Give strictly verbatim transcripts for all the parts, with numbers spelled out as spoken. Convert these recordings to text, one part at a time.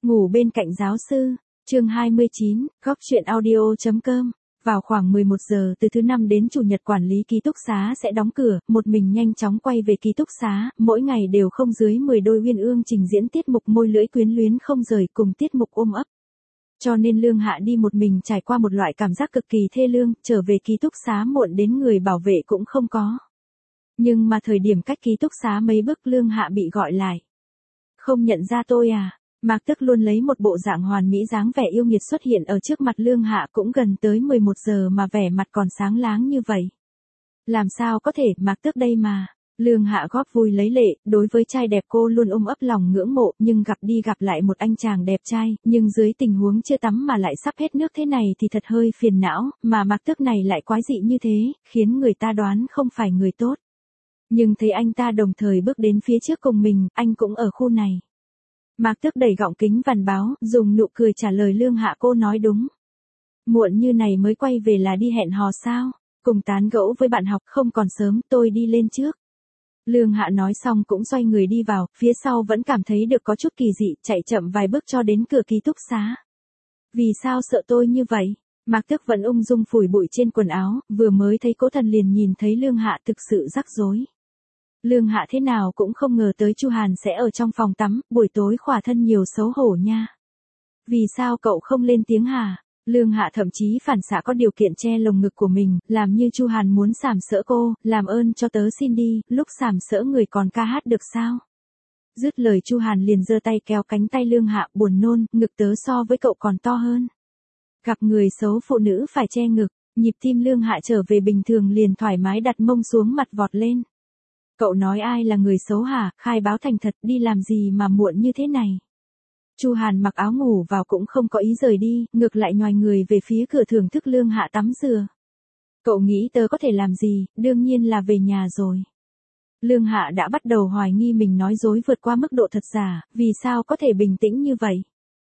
Ngủ bên cạnh giáo sư, chương hai mươi chín, góc chuyện audio.com. Vào khoảng mười một giờ từ thứ năm đến chủ nhật quản lý ký túc xá sẽ đóng cửa, một mình nhanh chóng quay về ký túc xá, mỗi ngày đều không dưới mười đôi uyên ương trình diễn tiết mục môi lưỡi quyến luyến không rời cùng tiết mục ôm ấp. Cho nên Lương Hạ đi một mình trải qua một loại cảm giác cực kỳ thê lương, trở về ký túc xá muộn đến người bảo vệ cũng không có. Nhưng mà thời điểm cách ký túc xá mấy bước Lương Hạ bị gọi lại. Không nhận ra tôi à? Mạc Tức luôn lấy một bộ dạng hoàn mỹ dáng vẻ yêu nghiệt xuất hiện ở trước mặt Lương Hạ cũng gần tới mười một giờ mà vẻ mặt còn sáng láng như vậy. Làm sao có thể, Mạc Tức đây mà. Lương Hạ góp vui lấy lệ, đối với trai đẹp cô luôn ôm ấp lòng ngưỡng mộ, nhưng gặp đi gặp lại một anh chàng đẹp trai, nhưng dưới tình huống chưa tắm mà lại sắp hết nước thế này thì thật hơi phiền não, mà Mạc Tức này lại quái dị như thế, khiến người ta đoán không phải người tốt. Nhưng thấy anh ta đồng thời bước đến phía trước cùng mình, anh cũng ở khu này. Mạc Tức đẩy gọng kính vằn báo, dùng nụ cười trả lời Lương Hạ cô nói đúng. Muộn như này mới quay về là đi hẹn hò sao, cùng tán gẫu với bạn học không còn sớm, tôi đi lên trước. Lương Hạ nói xong cũng xoay người đi vào, phía sau vẫn cảm thấy được có chút kỳ dị, chạy chậm vài bước cho đến cửa ký túc xá. Vì sao sợ tôi như vậy? Mạc Tức vẫn ung dung phủi bụi trên quần áo, vừa mới thấy Cố Thần liền nhìn thấy Lương Hạ thực sự rắc rối. Lương Hạ thế nào cũng không ngờ tới Chu Hàn sẽ ở trong phòng tắm, buổi tối khỏa thân nhiều xấu hổ nha. Vì sao cậu không lên tiếng hả? Lương Hạ thậm chí phản xạ có điều kiện che lồng ngực của mình, làm như Chu Hàn muốn sàm sỡ cô, làm ơn cho tớ xin đi, lúc sàm sỡ người còn ca hát được sao? Dứt lời Chu Hàn liền giơ tay kéo cánh tay Lương Hạ, buồn nôn, ngực tớ so với cậu còn to hơn. Gặp người xấu phụ nữ phải che ngực, nhịp tim Lương Hạ trở về bình thường liền thoải mái đặt mông xuống mặt vọt lên. Cậu nói ai là người xấu hả, khai báo thành thật, đi làm gì mà muộn như thế này. Chu Hàn mặc áo ngủ vào cũng không có ý rời đi, ngược lại nhoài người về phía cửa thưởng thức Lương Hạ tắm dừa. Cậu nghĩ tớ có thể làm gì, đương nhiên là về nhà rồi. Lương Hạ đã bắt đầu hoài nghi mình nói dối vượt qua mức độ thật giả, vì sao có thể bình tĩnh như vậy.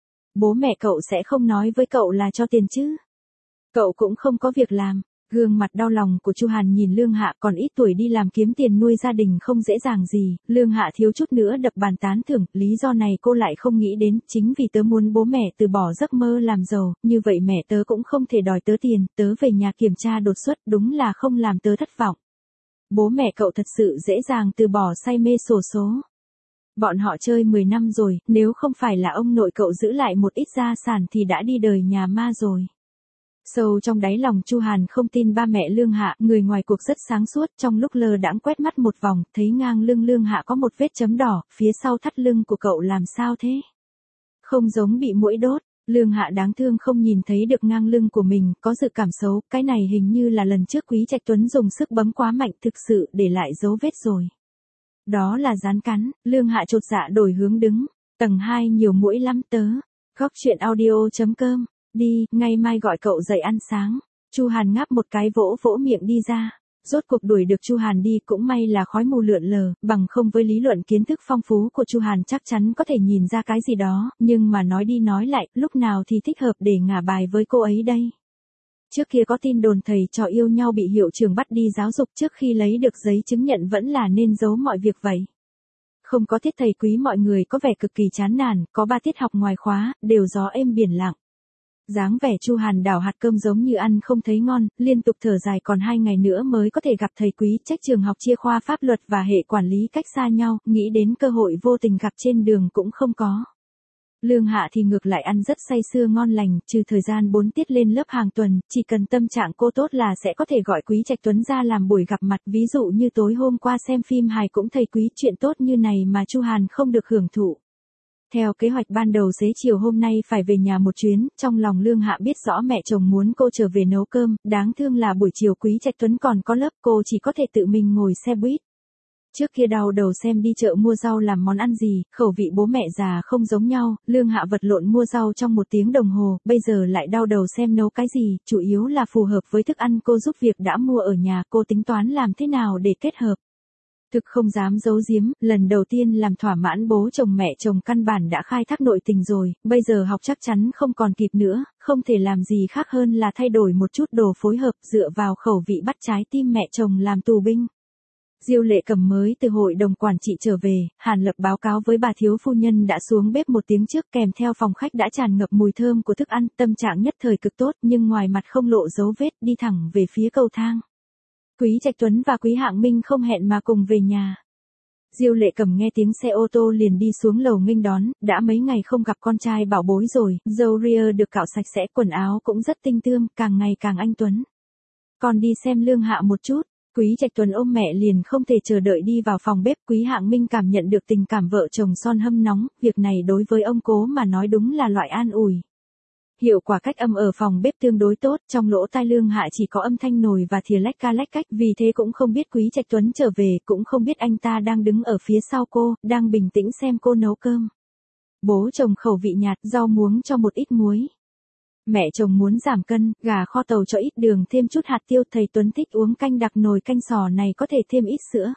Bố mẹ cậu sẽ không nói với cậu là cho tiền chứ. Cậu cũng không có việc làm. Gương mặt đau lòng của Chu Hàn nhìn Lương Hạ còn ít tuổi đi làm kiếm tiền nuôi gia đình không dễ dàng gì, Lương Hạ thiếu chút nữa đập bàn tán thưởng, lý do này cô lại không nghĩ đến, chính vì tớ muốn bố mẹ từ bỏ giấc mơ làm giàu, như vậy mẹ tớ cũng không thể đòi tớ tiền, tớ về nhà kiểm tra đột xuất đúng là không làm tớ thất vọng. Bố mẹ cậu thật sự dễ dàng từ bỏ say mê xổ số. Bọn họ chơi mười năm rồi, nếu không phải là ông nội cậu giữ lại một ít gia sản thì đã đi đời nhà ma rồi. Sâu trong đáy lòng Chu Hàn không tin ba mẹ Lương Hạ, người ngoài cuộc rất sáng suốt, trong lúc lơ đãng quét mắt một vòng, thấy ngang lưng Lương Hạ có một vết chấm đỏ, phía sau thắt lưng của cậu làm sao thế? Không giống bị muỗi đốt, Lương Hạ đáng thương không nhìn thấy được ngang lưng của mình, có dự cảm xấu, cái này hình như là lần trước Quý Trạch Tuấn dùng sức bấm quá mạnh thực sự để lại dấu vết rồi. Đó là rắn cắn, Lương Hạ chột dạ đổi hướng đứng, tầng hai nhiều muỗi lắm tớ, góc chuyện audio.com. Đi, ngày mai gọi cậu dậy ăn sáng. Chu Hàn ngáp một cái vỗ vỗ miệng đi ra. Rốt cuộc đuổi được Chu Hàn đi cũng may là khói mù lượn lờ, bằng không với lý luận kiến thức phong phú của Chu Hàn chắc chắn có thể nhìn ra cái gì đó, nhưng mà nói đi nói lại, lúc nào thì thích hợp để ngả bài với cô ấy đây. Trước kia có tin đồn thầy trò yêu nhau bị hiệu trưởng bắt đi giáo dục trước khi lấy được giấy chứng nhận vẫn là nên giấu mọi việc vậy. Không có tiết thầy quý mọi người có vẻ cực kỳ chán nản, có ba tiết học ngoài khóa, đều gió êm biển lặng. Dáng vẻ Chu Hàn đảo hạt cơm giống như ăn không thấy ngon, liên tục thở dài còn hai ngày nữa mới có thể gặp thầy quý, trách trường học chia khoa pháp luật và hệ quản lý cách xa nhau, nghĩ đến cơ hội vô tình gặp trên đường cũng không có. Lương Hạ thì ngược lại ăn rất say sưa ngon lành, trừ thời gian bốn tiết lên lớp hàng tuần, chỉ cần tâm trạng cô tốt là sẽ có thể gọi Quý Trạch Tuấn ra làm buổi gặp mặt, ví dụ như tối hôm qua xem phim hài cũng thầy quý, chuyện tốt như này mà Chu Hàn không được hưởng thụ. Theo kế hoạch ban đầu xế chiều hôm nay phải về nhà một chuyến, trong lòng Lương Hạ biết rõ mẹ chồng muốn cô trở về nấu cơm, đáng thương là buổi chiều Quý Trạch Tuấn còn có lớp, cô chỉ có thể tự mình ngồi xe buýt. Trước kia đau đầu xem đi chợ mua rau làm món ăn gì, khẩu vị bố mẹ già không giống nhau, Lương Hạ vật lộn mua rau trong một tiếng đồng hồ, bây giờ lại đau đầu xem nấu cái gì, chủ yếu là phù hợp với thức ăn cô giúp việc đã mua ở nhà, cô tính toán làm thế nào để kết hợp. Thực không dám giấu giếm, lần đầu tiên làm thỏa mãn bố chồng mẹ chồng căn bản đã khai thác nội tình rồi, bây giờ học chắc chắn không còn kịp nữa, không thể làm gì khác hơn là thay đổi một chút đồ phối hợp dựa vào khẩu vị bắt trái tim mẹ chồng làm tù binh. Diêu Lệ Cầm mới từ hội đồng quản trị trở về, Hàn Lập báo cáo với bà thiếu phu nhân đã xuống bếp một tiếng trước, kèm theo phòng khách đã tràn ngập mùi thơm của thức ăn, tâm trạng nhất thời cực tốt, nhưng ngoài mặt không lộ dấu vết, đi thẳng về phía cầu thang. Quý Trạch Tuấn và Quý Hạng Minh không hẹn mà cùng về nhà. Diêu Lệ Cầm nghe tiếng xe ô tô liền đi xuống lầu nghênh đón, đã mấy ngày không gặp con trai bảo bối rồi, râu ria được cạo sạch sẽ, quần áo cũng rất tinh tươm, càng ngày càng anh tuấn. Còn đi xem Lương Hạ một chút. Quý Trạch Tuấn ôm mẹ liền không thể chờ đợi đi vào phòng bếp. Quý Hạng Minh cảm nhận được tình cảm vợ chồng son hâm nóng, việc này đối với ông cố mà nói đúng là loại an ủi. Hiệu quả cách âm ở phòng bếp tương đối tốt, trong lỗ tai Lương Hạ chỉ có âm thanh nồi và thìa lách ca lách cách, vì thế cũng không biết Quý Trạch Tuấn trở về, cũng không biết anh ta đang đứng ở phía sau cô, đang bình tĩnh xem cô nấu cơm. Bố chồng khẩu vị nhạt, rau muống cho một ít muối. Mẹ chồng muốn giảm cân, gà kho tàu cho ít đường thêm chút hạt tiêu, thầy Tuấn thích uống canh đặc, nồi canh sò này có thể thêm ít sữa.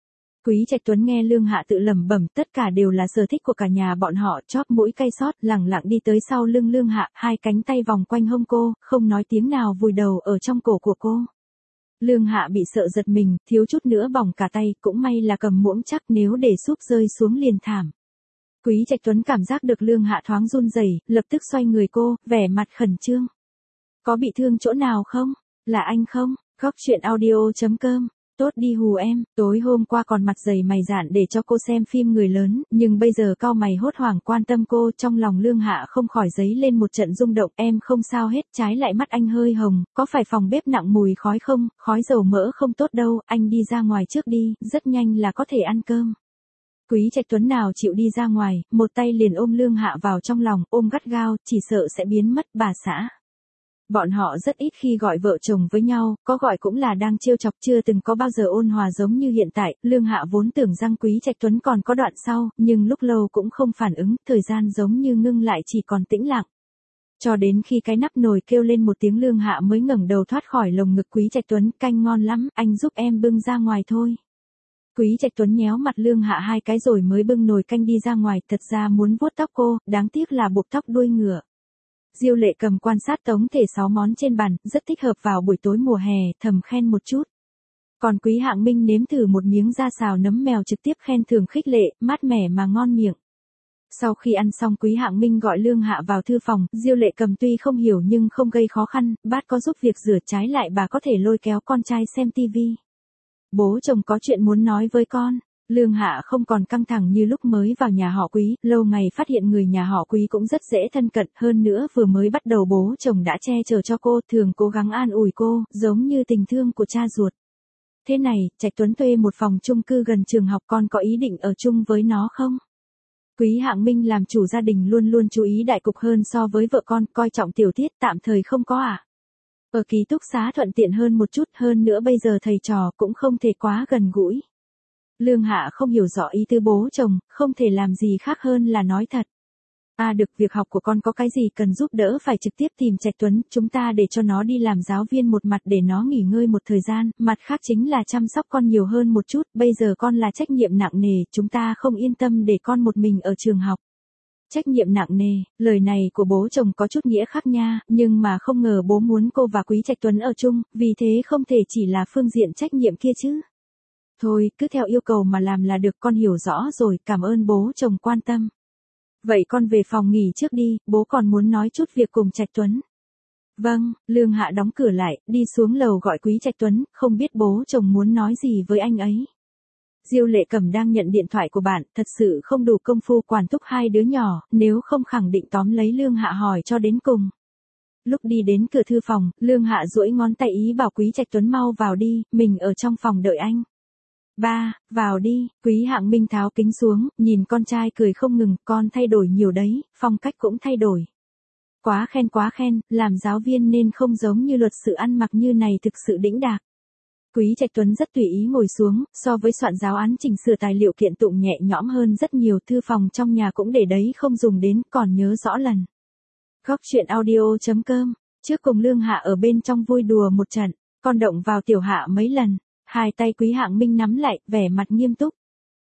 Quý Trạch Tuấn nghe Lương Hạ tự lẩm bẩm, tất cả đều là sở thích của cả nhà bọn họ, chóp mũi cay xót, lẳng lặng đi tới sau lưng Lương Hạ, hai cánh tay vòng quanh hông cô, không nói tiếng nào vùi đầu ở trong cổ của cô. Lương Hạ bị sợ giật mình, thiếu chút nữa bỏng cả tay, cũng may là cầm muỗng chắc, nếu để súp rơi xuống liền thảm. Quý Trạch Tuấn cảm giác được Lương Hạ thoáng run rẩy, lập tức xoay người cô, vẻ mặt khẩn trương. Có bị thương chỗ nào không? Là anh không? Góc truyện audio chấm com. Tốt đi hù em, tối hôm qua còn mặt dày mày dạn để cho cô xem phim người lớn, nhưng bây giờ cau mày hốt hoảng quan tâm cô, trong lòng Lương Hạ không khỏi dấy lên một trận rung động, em không sao hết, trái lại mắt anh hơi hồng, có phải phòng bếp nặng mùi khói không, khói dầu mỡ không tốt đâu, anh đi ra ngoài trước đi, rất nhanh là có thể ăn cơm. Quý Trạch Tuấn nào chịu đi ra ngoài, một tay liền ôm Lương Hạ vào trong lòng, ôm gắt gao, chỉ sợ sẽ biến mất bà xã. Bọn họ rất ít khi gọi vợ chồng với nhau, có gọi cũng là đang trêu chọc, chưa từng có bao giờ ôn hòa giống như hiện tại. Lương Hạ vốn tưởng rằng Quý Trạch Tuấn còn có đoạn sau, nhưng lúc lâu cũng không phản ứng, thời gian giống như ngưng lại, chỉ còn tĩnh lặng. Cho đến khi cái nắp nồi kêu lên một tiếng, Lương Hạ mới ngẩng đầu thoát khỏi lồng ngực Quý Trạch Tuấn, canh ngon lắm, anh giúp em bưng ra ngoài thôi. Quý Trạch Tuấn nhéo mặt Lương Hạ hai cái rồi mới bưng nồi canh đi ra ngoài, thật ra muốn vuốt tóc cô, đáng tiếc là buộc tóc đuôi ngựa. Diêu Lệ Cầm quan sát tổng thể sáu món trên bàn, rất thích hợp vào buổi tối mùa hè, thầm khen một chút. Còn Quý Hạng Minh nếm thử một miếng da xào nấm mèo, trực tiếp khen thưởng khích lệ, mát mẻ mà ngon miệng. Sau khi ăn xong, Quý Hạng Minh gọi Lương Hạ vào thư phòng, Diêu Lệ Cầm tuy không hiểu nhưng không gây khó khăn, bát có giúp việc rửa, trái lại bà có thể lôi kéo con trai xem tivi. Bố chồng có chuyện muốn nói với con. Lương Hạ không còn căng thẳng như lúc mới vào nhà họ Quý, lâu ngày phát hiện người nhà họ Quý cũng rất dễ thân cận, hơn nữa vừa mới bắt đầu bố chồng đã che chở cho cô, thường cố gắng an ủi cô, giống như tình thương của cha ruột. Thế này, Trạch Tuấn thuê một phòng chung cư gần trường học, con có ý định ở chung với nó không? Quý Hạng Minh làm chủ gia đình luôn luôn chú ý đại cục hơn so với vợ con, coi trọng tiểu tiết, tạm thời không có à? Ở ký túc xá thuận tiện hơn một chút, hơn nữa bây giờ thầy trò cũng không thể quá gần gũi. Lương Hạ không hiểu rõ ý tư bố chồng, không thể làm gì khác hơn là nói thật. À được, việc học của con có cái gì cần giúp đỡ phải trực tiếp tìm Trạch Tuấn, chúng ta để cho nó đi làm giáo viên một mặt để nó nghỉ ngơi một thời gian, mặt khác chính là chăm sóc con nhiều hơn một chút, bây giờ con là trách nhiệm nặng nề, chúng ta không yên tâm để con một mình ở trường học. Trách nhiệm nặng nề, lời này của bố chồng có chút nghĩa khác nha, nhưng mà không ngờ bố muốn cô và Quý Trạch Tuấn ở chung, vì thế không thể chỉ là phương diện trách nhiệm kia chứ. Thôi, cứ theo yêu cầu mà làm là được, con hiểu rõ rồi, cảm ơn bố chồng quan tâm. Vậy con về phòng nghỉ trước đi, bố còn muốn nói chút việc cùng Trạch Tuấn. Vâng, Lương Hạ đóng cửa lại, đi xuống lầu gọi Quý Trạch Tuấn, không biết bố chồng muốn nói gì với anh ấy. Diêu Lệ Cầm đang nhận điện thoại của bạn, thật sự không đủ công phu quản thúc hai đứa nhỏ, nếu không khẳng định tóm lấy Lương Hạ hỏi cho đến cùng. Lúc đi đến cửa thư phòng, Lương Hạ duỗi ngón tay ý bảo Quý Trạch Tuấn mau vào đi, mình ở trong phòng đợi anh. Ba, vào đi, Quý Hạng Minh tháo kính xuống, nhìn con trai cười không ngừng, con thay đổi nhiều đấy, phong cách cũng thay đổi. Quá khen quá khen, làm giáo viên nên không giống như luật sự ăn mặc như này, thực sự đĩnh đạc. Quý Trạch Tuấn rất tùy ý ngồi xuống, so với soạn giáo án chỉnh sửa tài liệu kiện tụng nhẹ nhõm hơn rất nhiều, thư phòng trong nhà cũng để đấy không dùng đến, còn nhớ rõ lần. Góc truyện audio chấm com, trước cùng Lương Hạ ở bên trong vui đùa một trận, con động vào Tiểu Hạ mấy lần. Hai tay Quý Hạng Minh nắm lại, vẻ mặt nghiêm túc.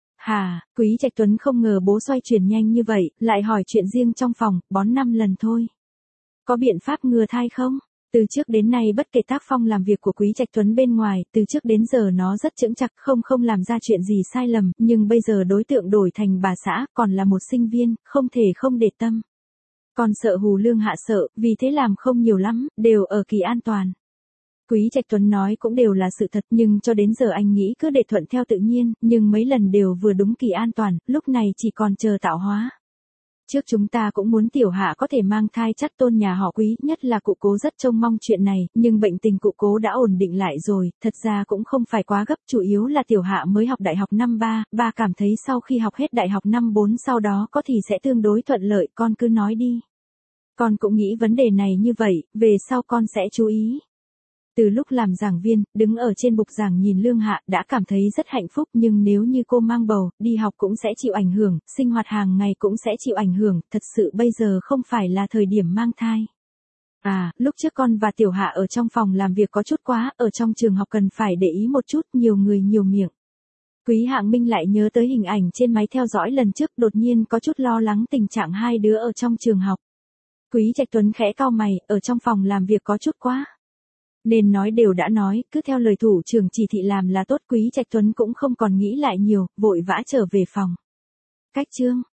Hà, Quý Trạch Tuấn không ngờ bố xoay chuyển nhanh như vậy, lại hỏi chuyện riêng trong phòng, bón năm lần thôi. Có biện pháp ngừa thai không? Từ trước đến nay bất kể tác phong làm việc của Quý Trạch Tuấn bên ngoài, từ trước đến giờ nó rất chững chạc, không không làm ra chuyện gì sai lầm, nhưng bây giờ đối tượng đổi thành bà xã, còn là một sinh viên, không thể không để tâm. Còn sợ hù lương hạ sợ, vì thế làm không nhiều lắm, đều ở kỳ an toàn. Quý Trạch Tuấn nói cũng đều là sự thật, nhưng cho đến giờ anh nghĩ cứ để thuận theo tự nhiên, nhưng mấy lần đều vừa đúng kỳ an toàn, lúc này chỉ còn chờ tạo hóa. Trước chúng ta cũng muốn tiểu hạ có thể mang thai chắt tôn nhà họ Quý, nhất là cụ cố rất trông mong chuyện này, nhưng bệnh tình cụ cố đã ổn định lại rồi, thật ra cũng không phải quá gấp, chủ yếu là tiểu hạ mới học đại học năm ba, ba cảm thấy sau khi học hết đại học năm bốn sau đó có thì sẽ tương đối thuận lợi, con cứ nói đi. Con cũng nghĩ vấn đề này như vậy, về sau con sẽ chú ý. Từ lúc làm giảng viên, đứng ở trên bục giảng nhìn Lương Hạ đã cảm thấy rất hạnh phúc, nhưng nếu như cô mang bầu, đi học cũng sẽ chịu ảnh hưởng, sinh hoạt hàng ngày cũng sẽ chịu ảnh hưởng, thật sự bây giờ không phải là thời điểm mang thai. À, lúc trước con và Tiểu Hạ ở trong phòng làm việc có chút quá, ở trong trường học cần phải để ý một chút, nhiều người nhiều miệng. Quý Hạng Minh lại nhớ tới hình ảnh trên máy theo dõi lần trước, đột nhiên có chút lo lắng tình trạng hai đứa ở trong trường học. Quý Trạch Tuấn khẽ cau mày, ở trong phòng làm việc có chút quá. Nên nói đều đã nói, cứ theo lời thủ trưởng chỉ thị làm là tốt. Quý Trạch Tuấn cũng không còn nghĩ lại nhiều, vội vã trở về phòng. Cách chương